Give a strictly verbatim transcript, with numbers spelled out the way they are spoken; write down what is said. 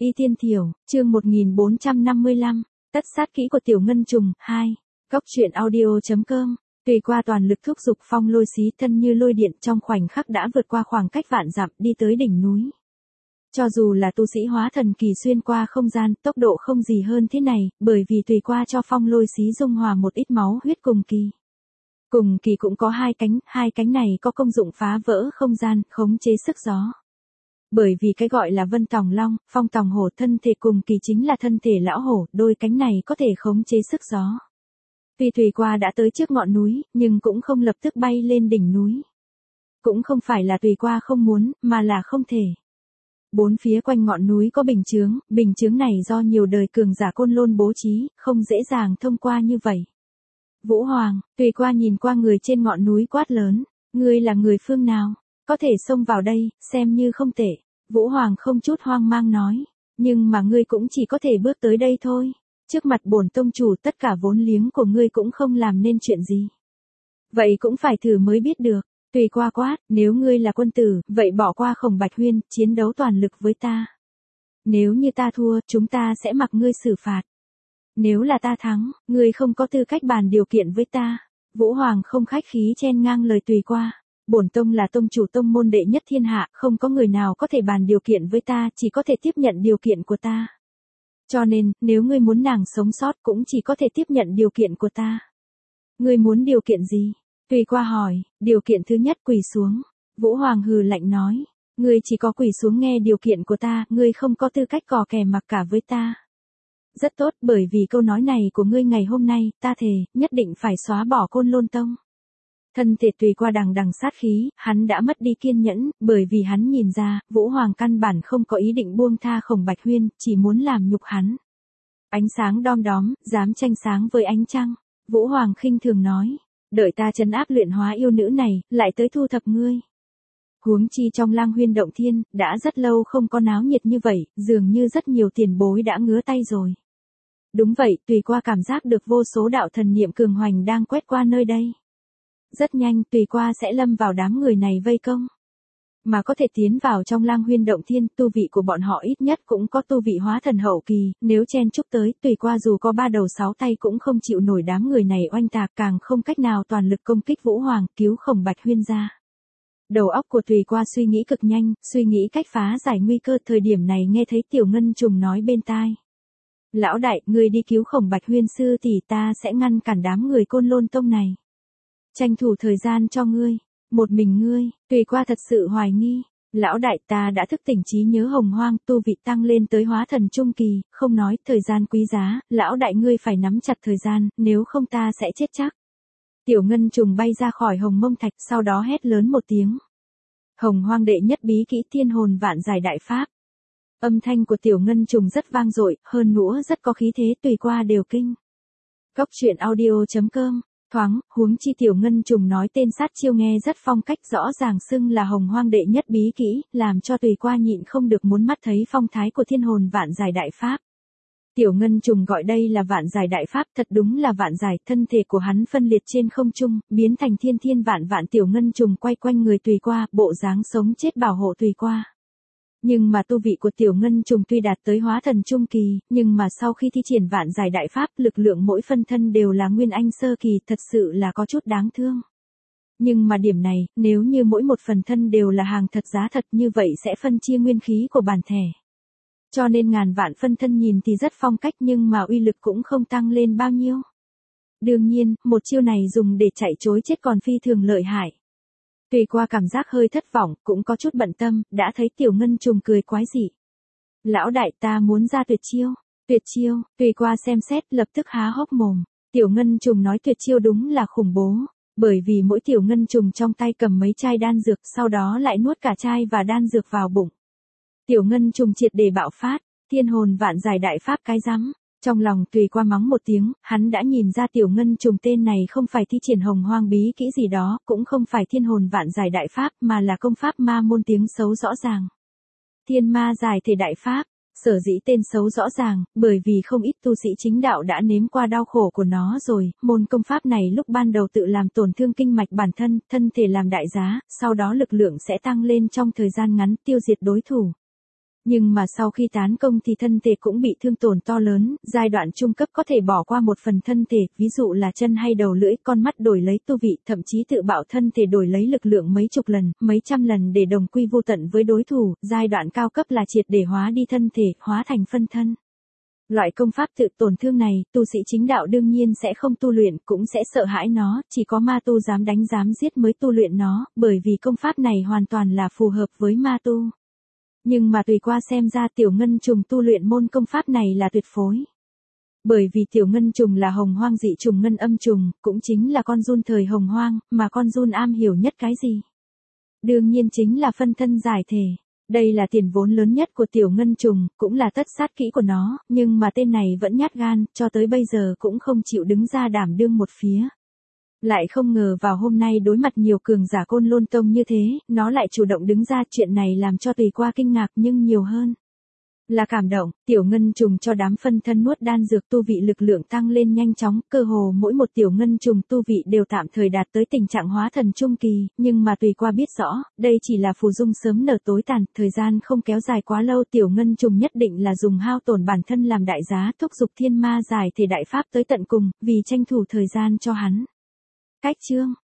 Y Tiên Thiểu, chương một nghìn bốn trăm năm mươi lăm, tất sát kỹ của Tiểu Ngân Trùng, hai. Góc truyện audio chấm com. Tùy qua toàn lực thúc giục phong lôi xí thân như lôi điện trong khoảnh khắc đã vượt qua khoảng cách vạn dặm đi tới đỉnh núi. Cho dù là tu sĩ hóa thần kỳ xuyên qua không gian, tốc độ không gì hơn thế này, bởi vì tùy qua cho phong lôi xí dung hòa một ít máu huyết cùng kỳ. Cùng kỳ cũng có hai cánh, hai cánh này có công dụng phá vỡ không gian, khống chế sức gió. Bởi vì cái gọi là vân tòng long, phong tòng hổ, thân thể cùng kỳ chính là thân thể lão hổ, đôi cánh này có thể khống chế sức gió. Tuy tùy qua đã tới trước ngọn núi, nhưng cũng không lập tức bay lên đỉnh núi. Cũng không phải là tùy qua không muốn, mà là không thể. Bốn phía quanh ngọn núi có bình chướng, bình chướng này do nhiều đời cường giả Côn Lôn bố trí, không dễ dàng thông qua như vậy. Vũ Hoàng, tùy qua nhìn qua người trên ngọn núi quát lớn, ngươi là người phương nào? Có thể xông vào đây, xem như không tệ. Vũ Hoàng không chút hoang mang nói, nhưng mà ngươi cũng chỉ có thể bước tới đây thôi. Trước mặt bổn tông chủ tất cả vốn liếng của ngươi cũng không làm nên chuyện gì. Vậy cũng phải thử mới biết được. Tùy qua quát, nếu ngươi là quân tử, vậy bỏ qua Khổng Bạch Huyên, chiến đấu toàn lực với ta. Nếu như ta thua, chúng ta sẽ mặc ngươi xử phạt. Nếu là ta thắng, ngươi không có tư cách bàn điều kiện với ta. Vũ Hoàng không khách khí chen ngang lời tùy qua. Bổn tông là tông chủ tông môn đệ nhất thiên hạ, không có người nào có thể bàn điều kiện với ta, chỉ có thể tiếp nhận điều kiện của ta. Cho nên, nếu ngươi muốn nàng sống sót cũng chỉ có thể tiếp nhận điều kiện của ta. Ngươi muốn điều kiện gì? Tùy qua hỏi, điều kiện thứ nhất quỳ xuống. Vũ Hoàng hừ lạnh nói, ngươi chỉ có quỳ xuống nghe điều kiện của ta, ngươi không có tư cách cò kè mặc cả với ta. Rất tốt, bởi vì câu nói này của ngươi ngày hôm nay, ta thề, nhất định phải xóa bỏ Côn Lôn Tông. Thân thể tùy qua đằng đằng sát khí, hắn đã mất đi kiên nhẫn, bởi vì hắn nhìn ra, Vũ Hoàng căn bản không có ý định buông tha Khổng Bạch Huyên, chỉ muốn làm nhục hắn. Ánh sáng đom đóm, dám tranh sáng với ánh trăng. Vũ Hoàng khinh thường nói, đợi ta trấn áp luyện hóa yêu nữ này, lại tới thu thập ngươi. Huống chi trong Lang Huyên động thiên, đã rất lâu không có náo nhiệt như vậy, dường như rất nhiều tiền bối đã ngứa tay rồi. Đúng vậy, tùy qua cảm giác được vô số đạo thần niệm cường hoành đang quét qua nơi đây. Rất nhanh, tùy qua sẽ lâm vào đám người này vây công. Mà có thể tiến vào trong Lang Huyên động thiên, tu vị của bọn họ ít nhất cũng có tu vị hóa thần hậu kỳ, nếu chen chúc tới, tùy qua dù có ba đầu sáu tay cũng không chịu nổi đám người này oanh tạc, càng không cách nào toàn lực công kích Vũ Hoàng, cứu Khổng Bạch Huyên ra. Đầu óc của tùy qua suy nghĩ cực nhanh, suy nghĩ cách phá giải nguy cơ, thời điểm này nghe thấy Tiểu Ngân Trùng nói bên tai. Lão đại, ngươi đi cứu Khổng Bạch Huyên sư thì ta sẽ ngăn cản đám người Côn Lôn Tông này. Tranh thủ thời gian cho ngươi, một mình ngươi, tùy qua thật sự hoài nghi. Lão đại, ta đã thức tỉnh trí nhớ hồng hoang, tu vị tăng lên tới hóa thần trung kỳ, không nói, thời gian quý giá, lão đại ngươi phải nắm chặt thời gian, nếu không ta sẽ chết chắc. Tiểu Ngân Trùng bay ra khỏi hồng mông thạch, sau đó hét lớn một tiếng. Hồng hoang đệ nhất bí kỹ thiên hồn vạn giải đại pháp. Âm thanh của Tiểu Ngân Trùng rất vang dội, hơn nữa rất có khí thế, tùy qua đều kinh. Góc truyện audio chấm com. Thoáng, huống chi Tiểu Ngân Trùng nói tên sát chiêu nghe rất phong cách, rõ ràng xưng là hồng hoang đệ nhất bí kỹ, làm cho tùy qua nhịn không được muốn mắt thấy phong thái của thiên hồn vạn giải đại pháp. Tiểu Ngân Trùng gọi đây là vạn giải đại pháp, thật đúng là vạn giải, thân thể của hắn phân liệt trên không trung, biến thành thiên thiên vạn vạn Tiểu Ngân Trùng quay quanh người tùy qua, bộ dáng sống chết bảo hộ tùy qua. Nhưng mà tu vị của Tiểu Ngân Trùng tuy đạt tới hóa thần trung kỳ, nhưng mà sau khi thi triển vạn giải đại pháp, lực lượng mỗi phân thân đều là nguyên anh sơ kỳ, thật sự là có chút đáng thương. Nhưng mà điểm này, nếu như mỗi một phần thân đều là hàng thật giá thật như vậy sẽ phân chia nguyên khí của bản thể. Cho nên ngàn vạn phân thân nhìn thì rất phong cách nhưng mà uy lực cũng không tăng lên bao nhiêu. Đương nhiên, một chiêu này dùng để chạy trối chết còn phi thường lợi hại. Tùy qua cảm giác hơi thất vọng, cũng có chút bận tâm, đã thấy Tiểu Ngân Trùng cười quái dị. Lão đại, ta muốn ra tuyệt chiêu. Tuyệt chiêu, tùy qua xem xét, lập tức há hốc mồm. Tiểu Ngân Trùng nói tuyệt chiêu đúng là khủng bố. Bởi vì mỗi Tiểu Ngân Trùng trong tay cầm mấy chai đan dược, sau đó lại nuốt cả chai và đan dược vào bụng. Tiểu Ngân Trùng triệt để bạo phát, thiên hồn vạn giải đại pháp cái rắm. Trong lòng tùy qua mắng một tiếng, hắn đã nhìn ra Tiểu Ngân Trùng tên này không phải thi triển hồng hoang bí kỹ gì đó, cũng không phải thiên hồn vạn giải đại pháp, mà là công pháp ma môn tiếng xấu rõ ràng. Thiên ma giải thể đại pháp, sở dĩ tên xấu rõ ràng, bởi vì không ít tu sĩ chính đạo đã nếm qua đau khổ của nó rồi, môn công pháp này lúc ban đầu tự làm tổn thương kinh mạch bản thân, thân thể làm đại giá, sau đó lực lượng sẽ tăng lên trong thời gian ngắn tiêu diệt đối thủ. Nhưng mà sau khi tán công thì thân thể cũng bị thương tổn to lớn, giai đoạn trung cấp có thể bỏ qua một phần thân thể, ví dụ là chân hay đầu lưỡi, con mắt đổi lấy tu vị, thậm chí tự bạo thân thể đổi lấy lực lượng mấy chục lần, mấy trăm lần để đồng quy vô tận với đối thủ, giai đoạn cao cấp là triệt để hóa đi thân thể, hóa thành phân thân. Loại công pháp tự tổn thương này, tu sĩ chính đạo đương nhiên sẽ không tu luyện, cũng sẽ sợ hãi nó, chỉ có ma tu dám đánh dám giết mới tu luyện nó, bởi vì công pháp này hoàn toàn là phù hợp với ma tu. Nhưng mà tùy qua xem ra Tiểu Ngân Trùng tu luyện môn công pháp này là tuyệt phối. Bởi vì Tiểu Ngân Trùng là hồng hoang dị trùng ngân âm trùng, cũng chính là con giun thời hồng hoang, mà con giun am hiểu nhất cái gì? Đương nhiên chính là phân thân giải thể. Đây là tiền vốn lớn nhất của Tiểu Ngân Trùng, cũng là tất sát kỹ của nó, nhưng mà tên này vẫn nhát gan, cho tới bây giờ cũng không chịu đứng ra đảm đương một phía. Lại không ngờ vào hôm nay đối mặt nhiều cường giả Côn Lôn Tông như thế, nó lại chủ động đứng ra, chuyện này làm cho tùy qua kinh ngạc nhưng nhiều hơn là cảm động. Tiểu Ngân Trùng cho đám phân thân nuốt đan dược tu vị lực lượng tăng lên nhanh chóng, cơ hồ mỗi một Tiểu Ngân Trùng tu vị đều tạm thời đạt tới tình trạng hóa thần trung kỳ, nhưng mà tùy qua biết rõ, đây chỉ là phù dung sớm nở tối tàn, thời gian không kéo dài quá lâu, Tiểu Ngân Trùng nhất định là dùng hao tổn bản thân làm đại giá, thúc giục thiên ma giải thể đại pháp tới tận cùng, vì tranh thủ thời gian cho hắn. Cách chương